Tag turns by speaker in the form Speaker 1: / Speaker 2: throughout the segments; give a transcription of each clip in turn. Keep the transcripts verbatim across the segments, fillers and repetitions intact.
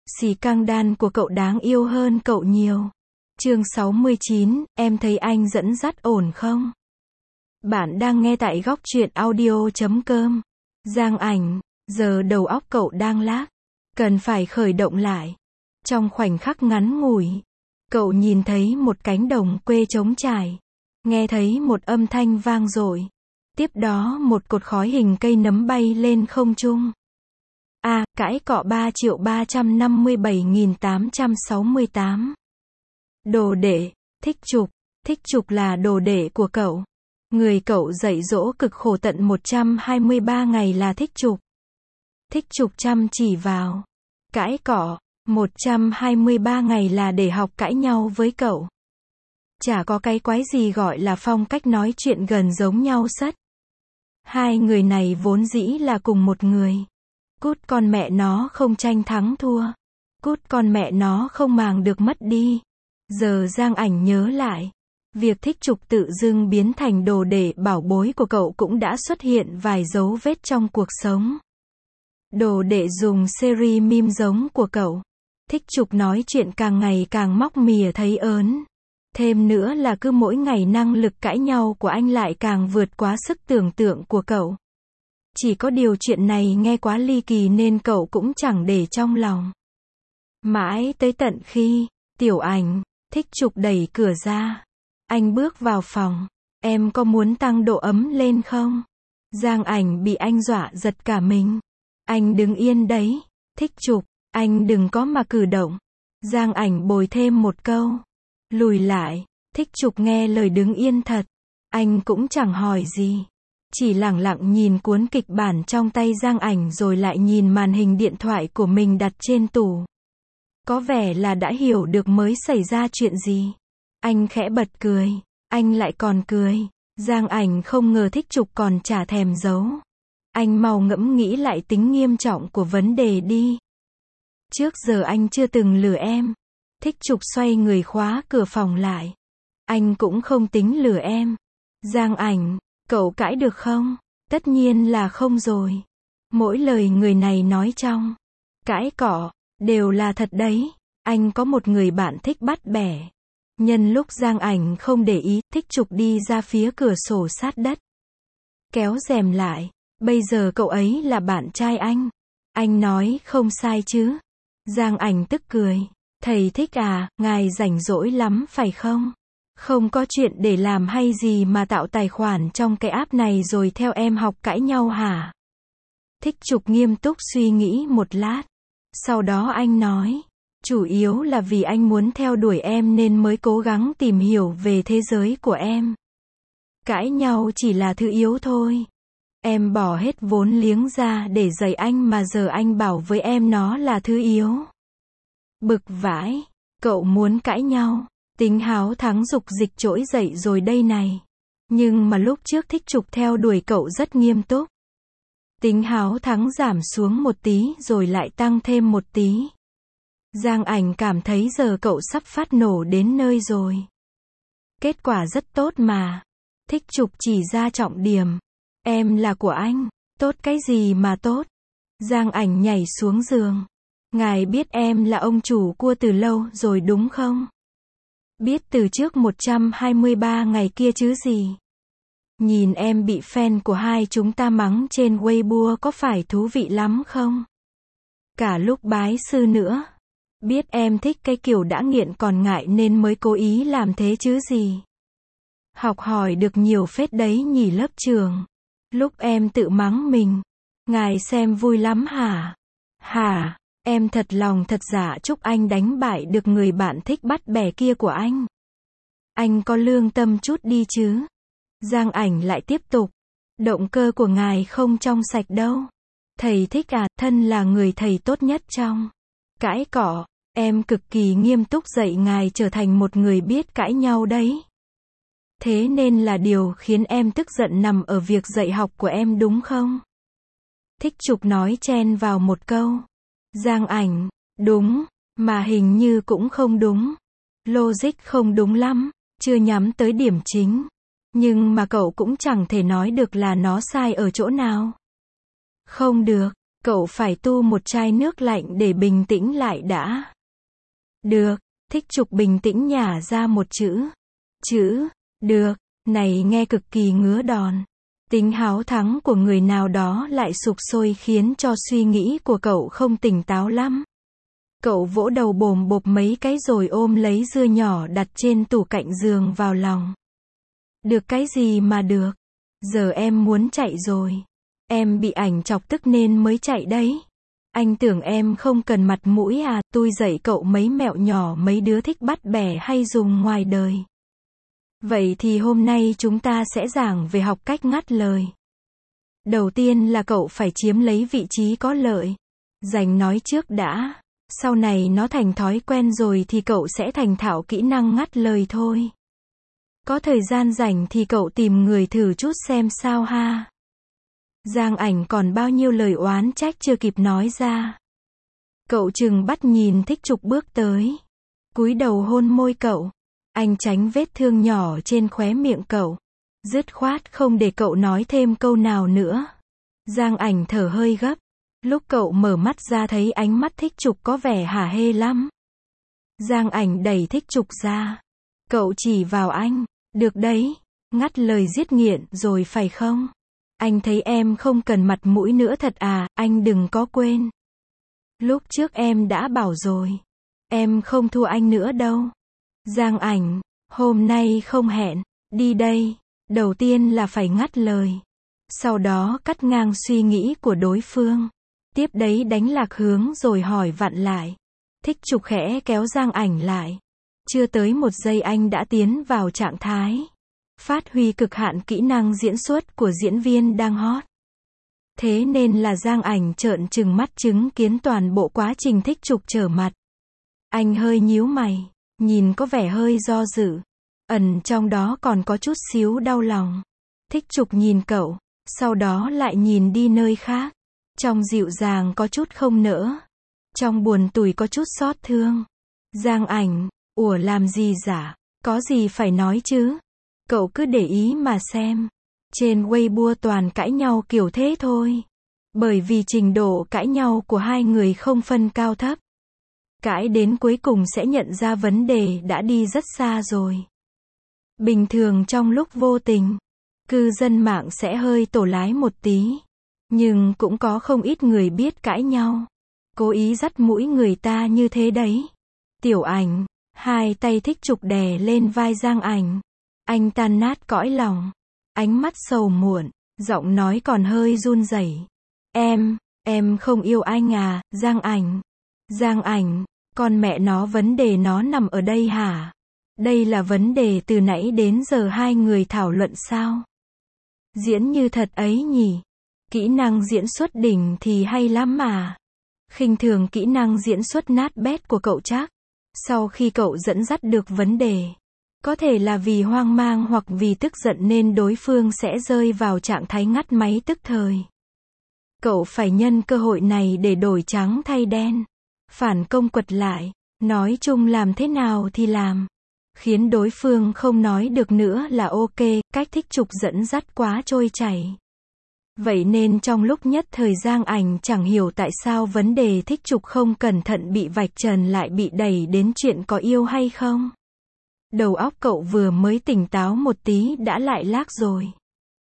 Speaker 1: Xì căng đan của cậu đáng yêu hơn cậu nhiều. Chương sáu mươi chín, em thấy anh dẫn dắt ổn không? Bạn đang nghe tại góc truyện audio chấm com. Giang Ảnh, giờ đầu óc cậu đang lag, cần phải khởi động lại. Trong khoảnh khắc ngắn ngủi, cậu nhìn thấy một cánh đồng quê trống trải, nghe thấy một âm thanh vang dội. Tiếp đó một cột khói hình cây nấm bay lên không trung. A, à, cãi cọ ba triệu ba trăm năm mươi bảy nghìn tám trăm sáu mươi tám. Đồ đệ, Thích Trục. Thích Trục là đồ đệ của cậu. Người cậu dạy dỗ cực khổ tận một trăm hai mươi ba ngày là Thích Trục. Thích Trục chăm chỉ vào. Cãi cọ, một trăm hai mươi ba ngày là để học cãi nhau với cậu. Chả có cái quái gì gọi là phong cách nói chuyện gần giống nhau sất. Hai người này vốn dĩ là cùng một người. Cút con mẹ nó không tranh thắng thua. Cút con mẹ nó không màng được mất đi. Giờ Giang Ảnh nhớ lại. Việc Thích Trục tự dưng biến thành đồ đệ bảo bối của cậu cũng đã xuất hiện vài dấu vết trong cuộc sống. Đồ đệ dùng series meme giống của cậu. Thích Trục nói chuyện càng ngày càng móc mìa thấy ớn. Thêm nữa là cứ mỗi ngày năng lực cãi nhau của anh lại càng vượt quá sức tưởng tượng của cậu. Chỉ có điều chuyện này nghe quá ly kỳ nên cậu cũng chẳng để trong lòng. Mãi tới tận khi, Tiểu Ảnh, Thích Trục đẩy cửa ra. Anh bước vào phòng. Em có muốn tăng độ ấm lên không? Giang Ảnh bị anh dọa giật cả mình. Anh đứng yên đấy. Thích Trục, anh đừng có mà cử động. Giang Ảnh bồi thêm một câu. Lùi lại. Thích Trục nghe lời đứng yên thật. Anh cũng chẳng hỏi gì. Chỉ lẳng lặng nhìn cuốn kịch bản trong tay Giang Ảnh rồi lại nhìn màn hình điện thoại của mình đặt trên tủ. Có vẻ là đã hiểu được mới xảy ra chuyện gì. Anh khẽ bật cười. Anh lại còn cười. Giang Ảnh không ngờ Thích Trục còn chả thèm giấu. Anh mau ngẫm nghĩ lại tính nghiêm trọng của vấn đề đi. Trước giờ anh chưa từng lừa em. Thích Trục xoay người khóa cửa phòng lại. Anh cũng không tính lừa em. Giang Ảnh, cậu cãi được không? Tất nhiên là không rồi. Mỗi lời người này nói trong cãi cọ đều là thật đấy. Anh có một người bạn thích bắt bẻ. Nhân lúc Giang Ảnh không để ý, Thích Trục đi ra phía cửa sổ sát đất. Kéo rèm lại. Bây giờ cậu ấy là bạn trai anh. Anh nói không sai chứ? Giang Ảnh tức cười. Thầy Thích à, ngài rảnh rỗi lắm phải không? Không có chuyện để làm hay gì mà tạo tài khoản trong cái app này rồi theo em học cãi nhau hả? Thích Trục nghiêm túc suy nghĩ một lát. Sau đó anh nói. Chủ yếu là vì anh muốn theo đuổi em nên mới cố gắng tìm hiểu về thế giới của em. Cãi nhau chỉ là thứ yếu thôi. Em bỏ hết vốn liếng ra để dạy anh mà giờ anh bảo với em nó là thứ yếu. Bực vãi. Cậu muốn cãi nhau. Tính háo thắng dục dịch trỗi dậy rồi đây này. Nhưng mà lúc trước Thích Trục theo đuổi cậu rất nghiêm túc. Tính háo thắng giảm xuống một tí rồi lại tăng thêm một tí. Giang Ảnh cảm thấy giờ cậu sắp phát nổ đến nơi rồi. Kết quả rất tốt mà. Thích Trục chỉ ra trọng điểm. Em là của anh. Tốt cái gì mà tốt? Giang Ảnh nhảy xuống giường. Ngài biết em là ông chủ cua từ lâu rồi đúng không? Biết từ trước một trăm hai mươi ba ngày kia chứ gì. Nhìn em bị fan của hai chúng ta mắng trên Weibo có phải thú vị lắm không? Cả lúc bái sư nữa. Biết em thích cái kiểu đã nghiện còn ngại nên mới cố ý làm thế chứ gì. Học hỏi được nhiều phết đấy nhỉ lớp trường. Lúc em tự mắng mình. Ngài xem vui lắm hả? Hả? Em thật lòng thật dạ chúc anh đánh bại được người bạn thích bắt bẻ kia của anh. Anh có lương tâm chút đi chứ. Giang Ảnh lại tiếp tục. Động cơ của ngài không trong sạch đâu. Thầy Thích à, thân là người thầy tốt nhất trong cãi cọ. Em cực kỳ nghiêm túc dạy ngài trở thành một người biết cãi nhau đấy. Thế nên là điều khiến em tức giận nằm ở việc dạy học của em đúng không? Thích Trục nói chen vào một câu. Giang Ảnh, đúng, mà hình như cũng không đúng. Logic không đúng lắm, chưa nhắm tới điểm chính. Nhưng mà cậu cũng chẳng thể nói được là nó sai ở chỗ nào. Không được, Cậu phải tu một chai nước lạnh để bình tĩnh lại đã. Được, Thích Trục bình tĩnh nhả ra một chữ. Chữ, được, này nghe cực kỳ ngứa đòn. Tính háo thắng của người nào đó lại sục sôi khiến cho suy nghĩ của cậu không tỉnh táo lắm. Cậu vỗ đầu bồm bộp mấy cái rồi ôm lấy dưa nhỏ đặt trên tủ cạnh giường vào lòng. Được cái gì mà được. Giờ em muốn chạy rồi. Em bị ảnh chọc tức nên mới chạy đấy. Anh tưởng em không cần mặt mũi à, tôi dạy cậu mấy mẹo nhỏ mấy đứa thích bắt bẻ hay dùng ngoài đời. Vậy thì hôm nay chúng ta sẽ giảng về học cách ngắt lời. Đầu tiên là cậu phải chiếm lấy vị trí có lợi. Dành nói trước đã. Sau này nó thành thói quen rồi thì cậu sẽ thành thạo kỹ năng ngắt lời thôi. Có thời gian rảnh thì cậu tìm người thử chút xem sao ha. Giang Ảnh còn bao nhiêu lời oán trách chưa kịp nói ra. Cậu chừng bắt nhìn Thích Trục bước tới. Cúi đầu hôn môi cậu. Anh tránh vết thương nhỏ trên khóe miệng cậu. Dứt khoát không để cậu nói thêm câu nào nữa. Giang Ảnh thở hơi gấp. Lúc cậu mở mắt ra thấy ánh mắt Thích Trục có vẻ hả hê lắm. Giang Ảnh đẩy Thích Trục ra. Cậu chỉ vào anh. Được đấy. Ngắt lời giết nghiện rồi phải không? Anh thấy em không cần mặt mũi nữa thật à, anh đừng có quên. Lúc trước em đã bảo rồi. Em không thua anh nữa đâu. Giang Ảnh, hôm nay không hẹn, đi đây. Đầu tiên là phải ngắt lời. Sau đó cắt ngang suy nghĩ của đối phương. Tiếp đấy đánh lạc hướng rồi hỏi vặn lại. Thích Trục khẽ kéo Giang Ảnh lại. Chưa tới một giây anh đã tiến vào trạng thái. Phát huy cực hạn kỹ năng diễn xuất của diễn viên đang hot. Thế nên là Giang Ảnh trợn trừng mắt chứng kiến toàn bộ quá trình Thích Trục trở mặt. Anh hơi nhíu mày, nhìn có vẻ hơi do dự. Ẩn trong đó còn có chút xíu đau lòng. Thích Trục nhìn cậu, sau đó lại nhìn đi nơi khác. Trong dịu dàng có chút không nỡ. Trong buồn tủi có chút xót thương. Giang Ảnh, ủa làm gì giả, có gì phải nói chứ. Cậu cứ để ý mà xem. Trên Weibo toàn cãi nhau kiểu thế thôi. Bởi vì trình độ cãi nhau của hai người không phân cao thấp. Cãi đến cuối cùng sẽ nhận ra vấn đề đã đi rất xa rồi. Bình thường trong lúc vô tình, cư dân mạng sẽ hơi tổ lái một tí. Nhưng cũng có không ít người biết cãi nhau. Cố ý dắt mũi người ta như thế đấy. Tiểu Ảnh, hai tay Thích Trục đè lên vai Giang Ảnh. Anh tan nát cõi lòng. Ánh mắt sầu muộn, giọng nói còn hơi run rẩy. Em, em không yêu anh à, Giang Ảnh. Giang Ảnh, con mẹ nó vấn đề nó nằm ở đây hả? Đây là vấn đề từ nãy đến giờ hai người thảo luận sao? Diễn như thật ấy nhỉ? Kỹ năng diễn xuất đỉnh thì hay lắm mà. Khinh thường kỹ năng diễn xuất nát bét của cậu chắc. Sau khi cậu dẫn dắt được vấn đề, có thể là vì hoang mang hoặc vì tức giận nên đối phương sẽ rơi vào trạng thái ngắt máy tức thời. Cậu phải nhân cơ hội này để đổi trắng thay đen. Phản công quật lại. Nói chung làm thế nào thì làm. Khiến đối phương không nói được nữa là ok, cách Thích Trục dẫn dắt quá trôi chảy. Vậy nên trong lúc nhất thời Giang Ảnh chẳng hiểu tại sao vấn đề Thích Trục không cẩn thận bị vạch trần lại bị đẩy đến chuyện có yêu hay không. Đầu óc cậu vừa mới tỉnh táo một tí đã lại lag rồi.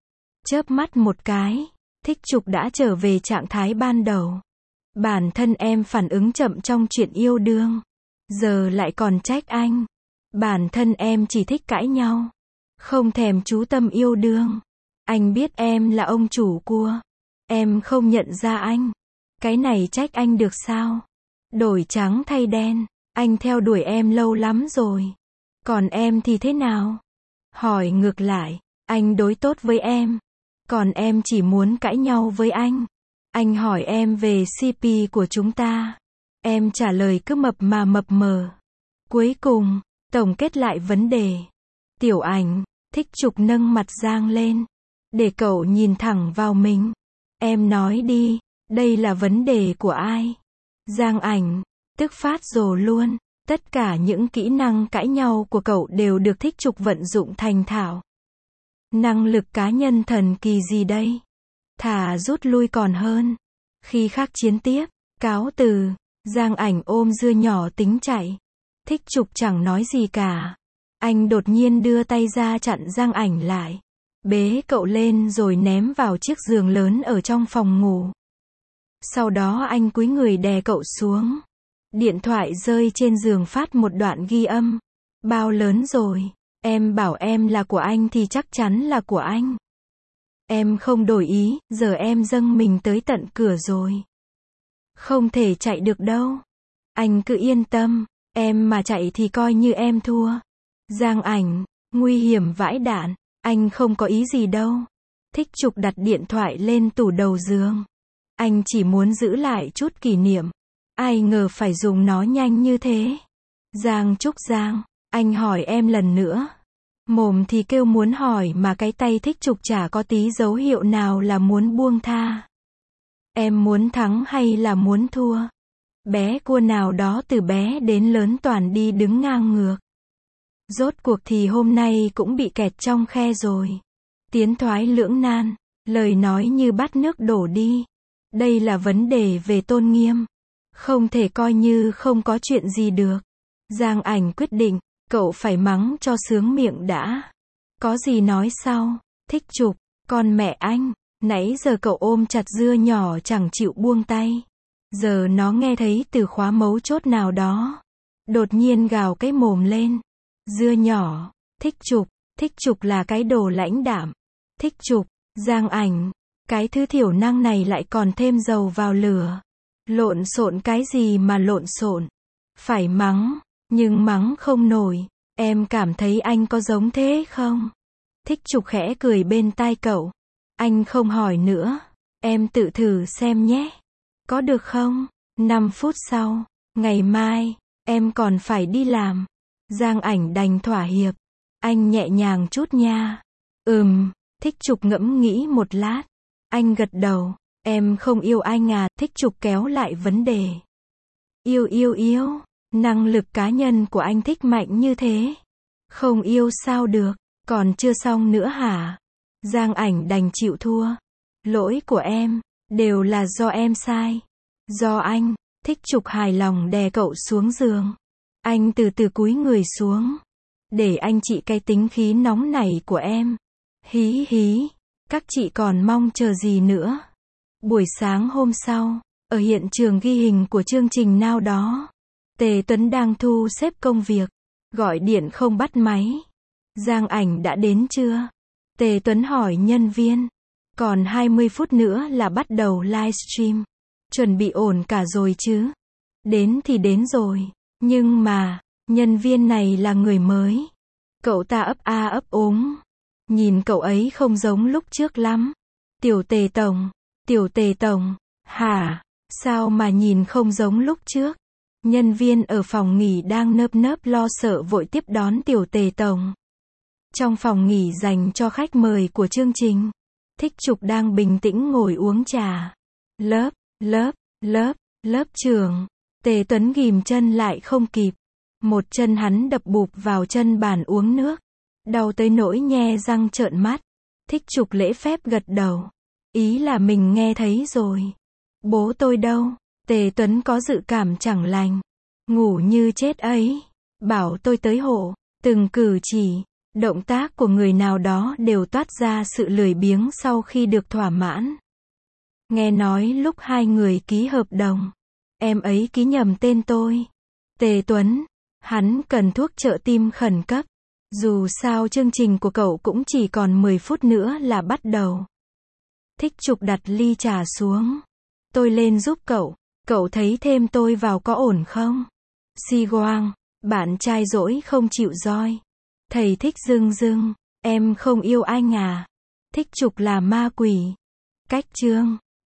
Speaker 1: Chớp mắt một cái, Thích Trục đã trở về trạng thái ban đầu. Bản thân em phản ứng chậm trong chuyện yêu đương. Giờ lại còn trách anh. Bản thân em chỉ thích cãi nhau. Không thèm chú tâm yêu đương. Anh biết em là ông chủ cua. Em không nhận ra anh. Cái này trách anh được sao? Đổi trắng thay đen. Anh theo đuổi em lâu lắm rồi. Còn em thì thế nào? Hỏi ngược lại. Anh đối tốt với em. Còn em chỉ muốn cãi nhau với anh. Anh hỏi em về xê pê của chúng ta. Em trả lời cứ mập mà mập mờ. Cuối cùng, tổng kết lại vấn đề. Tiểu Ảnh, Thích Trục nâng mặt Giang lên. Để cậu nhìn thẳng vào mình. Em nói đi, đây là vấn đề của ai? Giang Ảnh, tức phát rồ luôn. Tất cả những kỹ năng cãi nhau của cậu đều được Thích Trục vận dụng thành thạo. Năng lực cá nhân thần kỳ gì đây? Thà rút lui còn hơn. Khi khác chiến tiếp, cáo từ, Giang Ảnh ôm dưa nhỏ tính chạy. Thích Trục chẳng nói gì cả. Anh đột nhiên đưa tay ra chặn Giang Ảnh lại. Bế cậu lên rồi ném vào chiếc giường lớn ở trong phòng ngủ. Sau đó anh cúi người đè cậu xuống. Điện thoại rơi trên giường phát một đoạn ghi âm. Bao lớn rồi, em bảo em là của anh thì chắc chắn là của anh. Em không đổi ý, giờ em dâng mình tới tận cửa rồi. Không thể chạy được đâu. Anh cứ yên tâm, em mà chạy thì coi như em thua. Giang Ảnh, nguy hiểm vãi đạn, anh không có ý gì đâu. Thích Trục đặt điện thoại lên tủ đầu giường. Anh chỉ muốn giữ lại chút kỷ niệm. Ai ngờ phải dùng nó nhanh như thế. Giang Trúc Giang, anh hỏi em lần nữa. Mồm thì kêu muốn hỏi mà cái tay Thích Trục chả có tí dấu hiệu nào là muốn buông tha. Em muốn thắng hay là muốn thua? Bé cua nào đó từ bé đến lớn toàn đi đứng ngang ngược. Rốt cuộc thì hôm nay cũng bị kẹt trong khe rồi. Tiến thoái lưỡng nan, lời nói như bát nước đổ đi. Đây là vấn đề về tôn nghiêm. Không thể coi như không có chuyện gì được. Giang Ảnh quyết định, cậu phải mắng cho sướng miệng đã. Có gì nói sau. Thích Trục, con mẹ anh, nãy giờ cậu ôm chặt dưa nhỏ chẳng chịu buông tay. Giờ nó nghe thấy từ khóa mấu chốt nào đó. Đột nhiên gào cái mồm lên. Dưa nhỏ, Thích Trục, Thích Trục là cái đồ lãnh đạm. Thích Trục, Giang Ảnh, cái thứ thiểu năng này lại còn thêm dầu vào lửa. Lộn xộn cái gì mà lộn xộn. Phải mắng, nhưng mắng không nổi. Em cảm thấy anh có giống thế không? Thích Trục khẽ cười bên tai cậu. Anh không hỏi nữa. Em tự thử xem nhé. Có được không? năm phút sau, ngày mai, em còn phải đi làm. Giang Ảnh đành thỏa hiệp. Anh nhẹ nhàng chút nha. Ừm, Thích Trục ngẫm nghĩ một lát. Anh gật đầu. Em không yêu anh à? Thích Trục kéo lại vấn đề. Yêu yêu yêu. Năng lực cá nhân của anh thích mạnh như thế. Không yêu sao được. Còn chưa xong nữa hả? Giang Ảnh đành chịu thua. Lỗi của em. Đều là do em sai. Do anh. Thích Trục hài lòng đè cậu xuống giường. Anh từ từ cúi người xuống. Để anh trị cái tính khí nóng nảy của em. Hí hí. Các chị còn mong chờ gì nữa? Buổi sáng hôm sau, ở hiện trường ghi hình của chương trình nào đó, Tề Tuấn đang thu xếp công việc. Gọi điện không bắt máy. Giang Ảnh đã đến chưa? Tề Tuấn hỏi nhân viên. Còn hai mươi phút nữa là bắt đầu livestream. Chuẩn bị ổn cả rồi chứ? Đến thì đến rồi. Nhưng mà, nhân viên này là người mới. Cậu ta ấp a ấp úng. Nhìn cậu ấy không giống lúc trước lắm. Tiểu Tề Tổng, Tiểu Tề Tổng, hả? Sao mà nhìn không giống lúc trước? Nhân viên ở phòng nghỉ đang nơm nớp lo sợ vội tiếp đón Tiểu Tề Tổng. Trong phòng nghỉ dành cho khách mời của chương trình, Thích Trục đang bình tĩnh ngồi uống trà. Lớp, lớp, lớp, lớp trưởng. Tề Tuấn ghìm chân lại không kịp. Một chân hắn đập bụp vào chân bàn uống nước. Đau tới nỗi nhe răng trợn mắt. Thích Trục lễ phép gật đầu. Ý là mình nghe thấy rồi. Bố tôi đâu? Tề Tuấn có dự cảm chẳng lành. Ngủ như chết ấy. Bảo tôi tới hộ. Từng cử chỉ, động tác của người nào đó đều toát ra sự lười biếng sau khi được thỏa mãn. Nghe nói lúc hai người ký hợp đồng, em ấy ký nhầm tên tôi. Tề Tuấn, hắn cần thuốc trợ tim khẩn cấp. Dù sao chương trình của cậu cũng chỉ còn mười phút nữa là bắt đầu. Thích Trục đặt ly trà xuống. Tôi lên giúp cậu. Cậu thấy thêm tôi vào có ổn không? Si Quang, bạn trai dỗi không chịu roi. Thầy thích dưng dưng. Em không yêu anh à? Thích Trục là ma quỷ. Cách chương